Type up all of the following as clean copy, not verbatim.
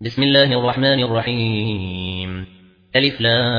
بسم الله الرحمن الرحيم. ألف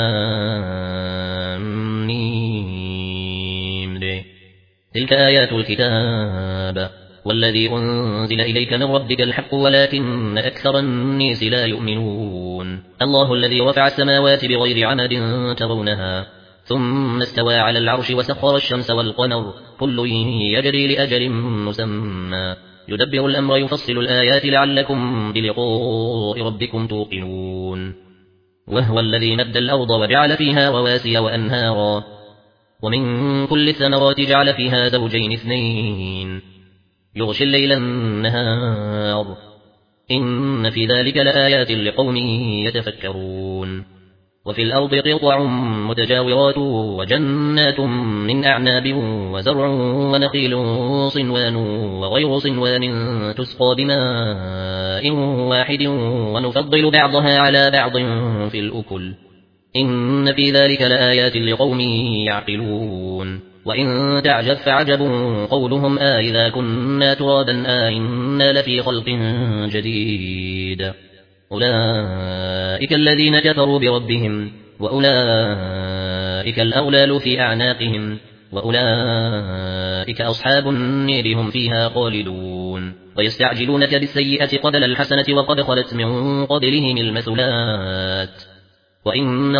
لام ميم. تلك آيات الكتاب والذي أنزل إليك من ربك الحق ولكن أكثر الناس لا يؤمنون. الله الذي رفع السماوات بغير عمد ترونها ثم استوى على العرش وسخر الشمس والقمر كل يجري لأجل مسمى يدبر الأمر يفصل الآيات لعلكم بلقاء ربكم توقنون. وهو الذي مد الأرض وجعل فيها رواسي وأنهارا ومن كل الثمرات جعل فيها زوجين اثنين يغشي الليل النهار إن في ذلك لآيات لقوم يتفكرون. وفي الأرض قطع متجاورات وجنات من أعناب وزرع ونخيل صنوان وغير صنوان تسقى بماء واحد ونفضل بعضها على بعض في الأكل إن في ذلك لآيات لقوم يعقلون. وإن تعجب فعجب قولهم إذا كنا ترابا إنا لفي خلق جديد أولئك الذين كفروا بربهم وأولئك الأغلال في أعناقهم وأولئك أصحاب النير هم فيها خالدون. ويستعجلونك بالسيئة قبل الحسنة وقد خلت من قبلهم المثلات وإن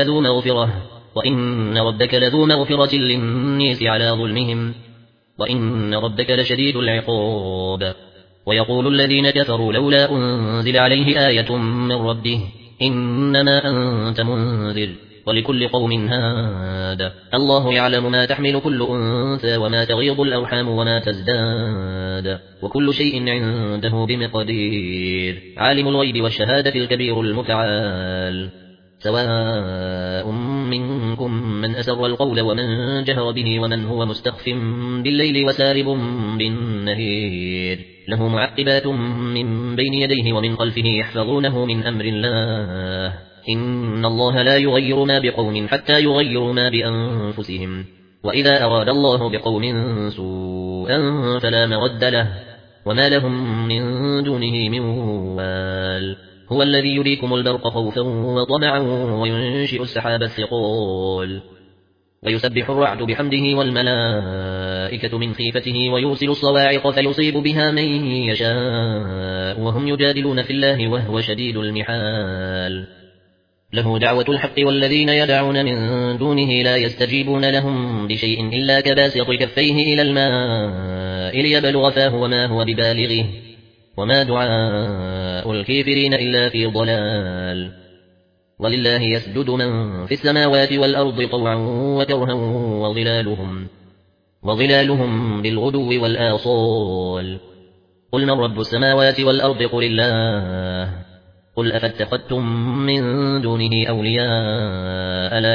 ربك لذو مغفرة للناس على ظلمهم وإن ربك لشديد العقاب. ويقول الذين كفروا لولا أنزل عليه آية من ربه إنما أنت منذر ولكل قوم هاد الله يعلم ما تحمل كل أنثى وما تغيض الأرحام وما تزداد وكل شيء عنده بمقدير. عالم الغيب والشهادة الكبير المتعال سواء منكم من أسر القول ومن جهر به ومن هو مستخف بالليل وسارب بالنهار له معقبات من بين يديه ومن خلفه يحفظونه من أمر الله إن الله لا يغير ما بقوم حتى يغيروا ما بأنفسهم وإذا أراد الله بقوم سوءا فلا مرد له وما لهم من دونه من وال. هو الذي يريكم البرق خوفا وطمعا وينشئ السحاب الثقال ويسبح الرعد بحمده والملائكة من خيفته ويرسل الصواعق فيصيب بها من يشاء وهم يجادلون في الله وهو شديد المحال. له دعوة الحق والذين يدعون من دونه لا يستجيبون لهم بشيء إلا كباسط كفيه إلى الماء ليبلغ فاه وما هو ببالغه وما دعاء الكافرين إلا في ضلال. ولله يسجد من في السماوات والأرض طوعا وكرها وظلالهم بالغدو والآصال. قل من رب السماوات والأرض قل الله قل أفاتخذتم من دونه أولياء لا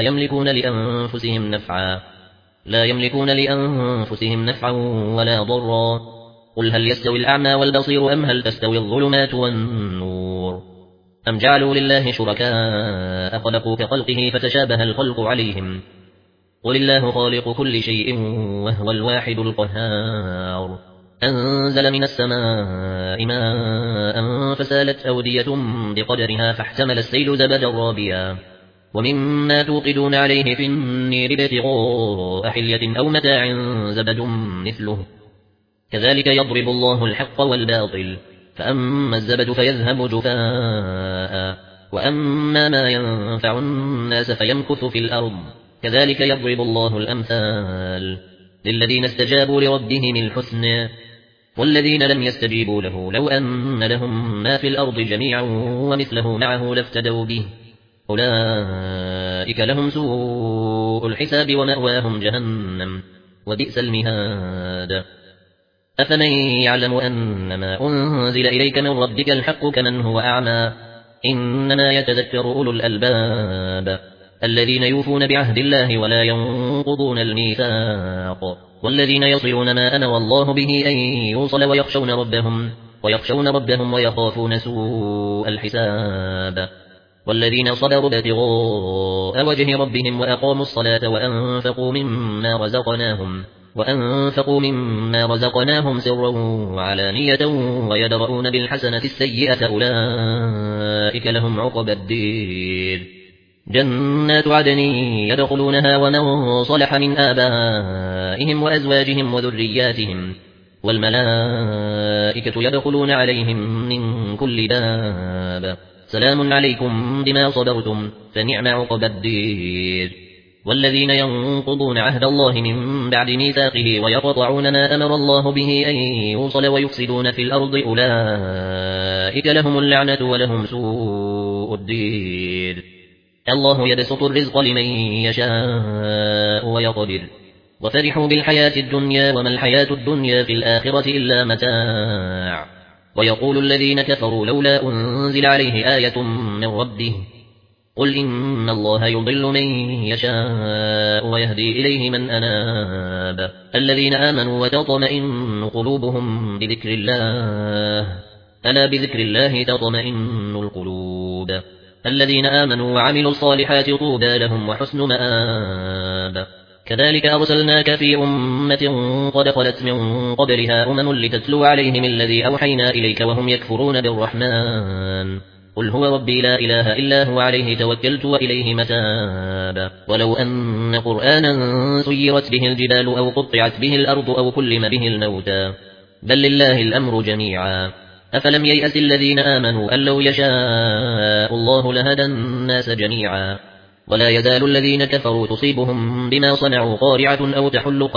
يملكون لأنفسهم نفعا ولا ضرا. قل هل يستوي الأعمى والبصير أم هل تستوي الظلمات والنور أم جعلوا لله شركاء خلقوا كخلقه فتشابه الخلق عليهم قل الله خالق كل شيء وهو الواحد القهار. أنزل من السماء ماء فسالت أودية بقدرها فاحتمل السيل زبدا رابيا ومما توقدون عليه في النير ابتغاء حلية أو متاع زبد مثله كذلك يضرب الله الحق والباطل فأما الزبد فيذهب جفاء وأما ما ينفع الناس فيمكث في الأرض كذلك يضرب الله الأمثال للذين استجابوا لربهم الحسنى والذين لم يستجيبوا له لو أن لهم ما في الأرض جميعا ومثله معه لافتدوا به أولئك لهم سوء الحساب ومأواهم جهنم وبئس المهاد. أفمن يعلم أنما أنزل إليك من ربك الحق كمن هو أعمى إنما يتذكر أولو الألباب الذين يوفون بعهد الله ولا ينقضون الميثاق والذين يصلون ما أمر الله به أن يوصل ويخشون ربهم ويخافون سوء الحساب والذين صبروا ابتغاء وجه ربهم وأقاموا الصلاة وأنفقوا مما رزقناهم وأنفقوا مما رزقناهم سرا وعلانية ويدرؤون بالحسنة السيئة أولئك لهم عقبى الدير جنات عدن يدخلونها ومن صلح من آبائهم وأزواجهم وذرياتهم والملائكة يدخلون عليهم من كل باب سلام عليكم بما صبرتم فنعم عقبى الدير والذين ينقضون عهد الله من بعد ميثاقه ويقطعون ما أمر الله به أن يوصل ويفسدون في الأرض أولئك لهم اللعنة ولهم سوء الدير الله يبسط الرزق لمن يشاء ويقدر وفرحوا بالحياة الدنيا وما الحياة الدنيا في الآخرة إلا متاع ويقول الذين كفروا لولا أنزل عليه آية من ربه قل إن الله يضل من يشاء ويهدي إليه من أناب الذين آمنوا وتطمئن قلوبهم بذكر الله ألا بذكر الله تطمئن القلوب الذين آمنوا وعملوا الصالحات طوبى لهم وحسن مآب كذلك أرسلناك في أمة قد خلت من قبلها لتتلو عليهم الذي أوحينا إليك وهم يكفرون بالرحمن قل هو ربي لا إله إلا هو عليه توكلت وإليه متاب ولو أن قرآنا سيرت به الجبال أو قطعت به الأرض أو كلم به الموتى بل لله الأمر جميعا أفلم ييأس الذين آمنوا أن لو يشاء الله لهدى الناس جميعا ولا يزال الذين كفروا تصيبهم بما صنعوا قارعة أو تحل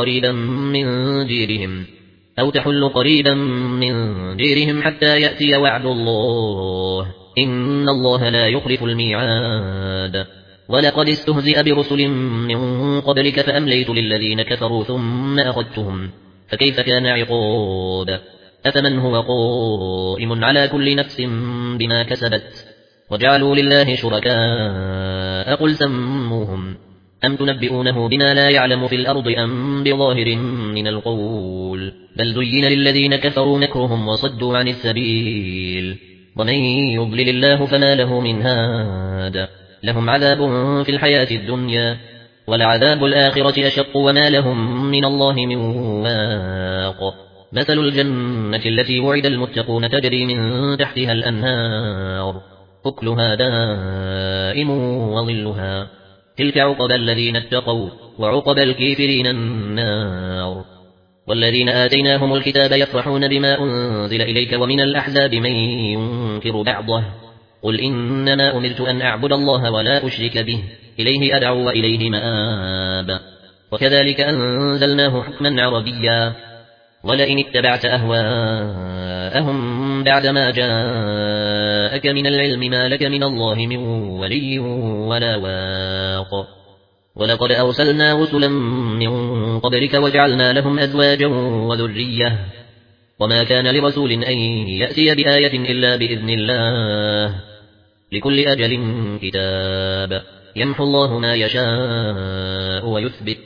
قريبا من ديرهم حتى يأتي وعد الله إن الله لا يخلف الميعاد ولقد استهزئ برسل من قبلك فأمليت للذين كفروا ثم أخذتهم فكيف كان عقاب أفمن هو قائم على كل نفس بما كسبت وجعلوا لله شركاء قل سموهم أم تنبئونه بما لا يعلم في الأرض أم بظاهر من القول بل زين للذين كفروا مكرهم وصدوا عن السبيل ومن يضلل الله فما له من هاد لهم عذاب في الحياة الدنيا ولعذاب الآخرة أشق وما لهم من الله من واق مثل الجنة التي وعد المتقون تجري من تحتها الأنهار أكلها دائم وظلها تلك عقبى الذين اتقوا وعقبى الكافرين النار والذين آتيناهم الكتاب يفرحون بما أنزل إليك ومن الأحزاب من ينكر بعضه قل إنما أمرت أن أعبد الله ولا أشرك به إليه أدعو وإليه مآب وكذلك أنزلناه حكما عربيا ولئن اتبعت أهواءهم بعدما جاءك من العلم ما لك من الله من ولي ولا واق ولقد أرسلنا رسلا من قبلك وجعلنا لهم أزواجا وذرية وما كان لرسول أن يأتي بآية إلا بإذن الله لكل أجل كتاب يمحو الله ما يشاء ويثبت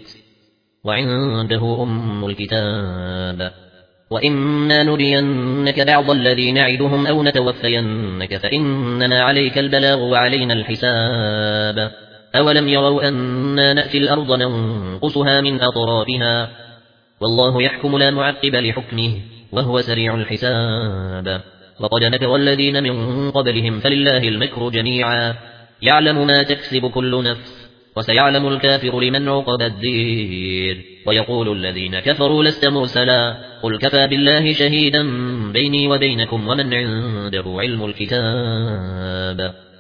وعنده أم الكتاب وإما نرينك بعض الذي نعدهم أو نتوفينك فإننا عليك البلاغ وعلينا الحساب أولم يروا أننا نأتي الأرض ننقصها من أطرافها والله يحكم لا معقب لحكمه وهو سريع الحساب وقد مكر الذين من قبلهم فلله المكر جميعا يعلم ما تكسب كل نفس وسيعلم الكافر لمن عقبى الدير ويقول الذين كفروا لست مرسلا قل كفى بالله شهيدا بيني وبينكم ومن عنده علم الكتاب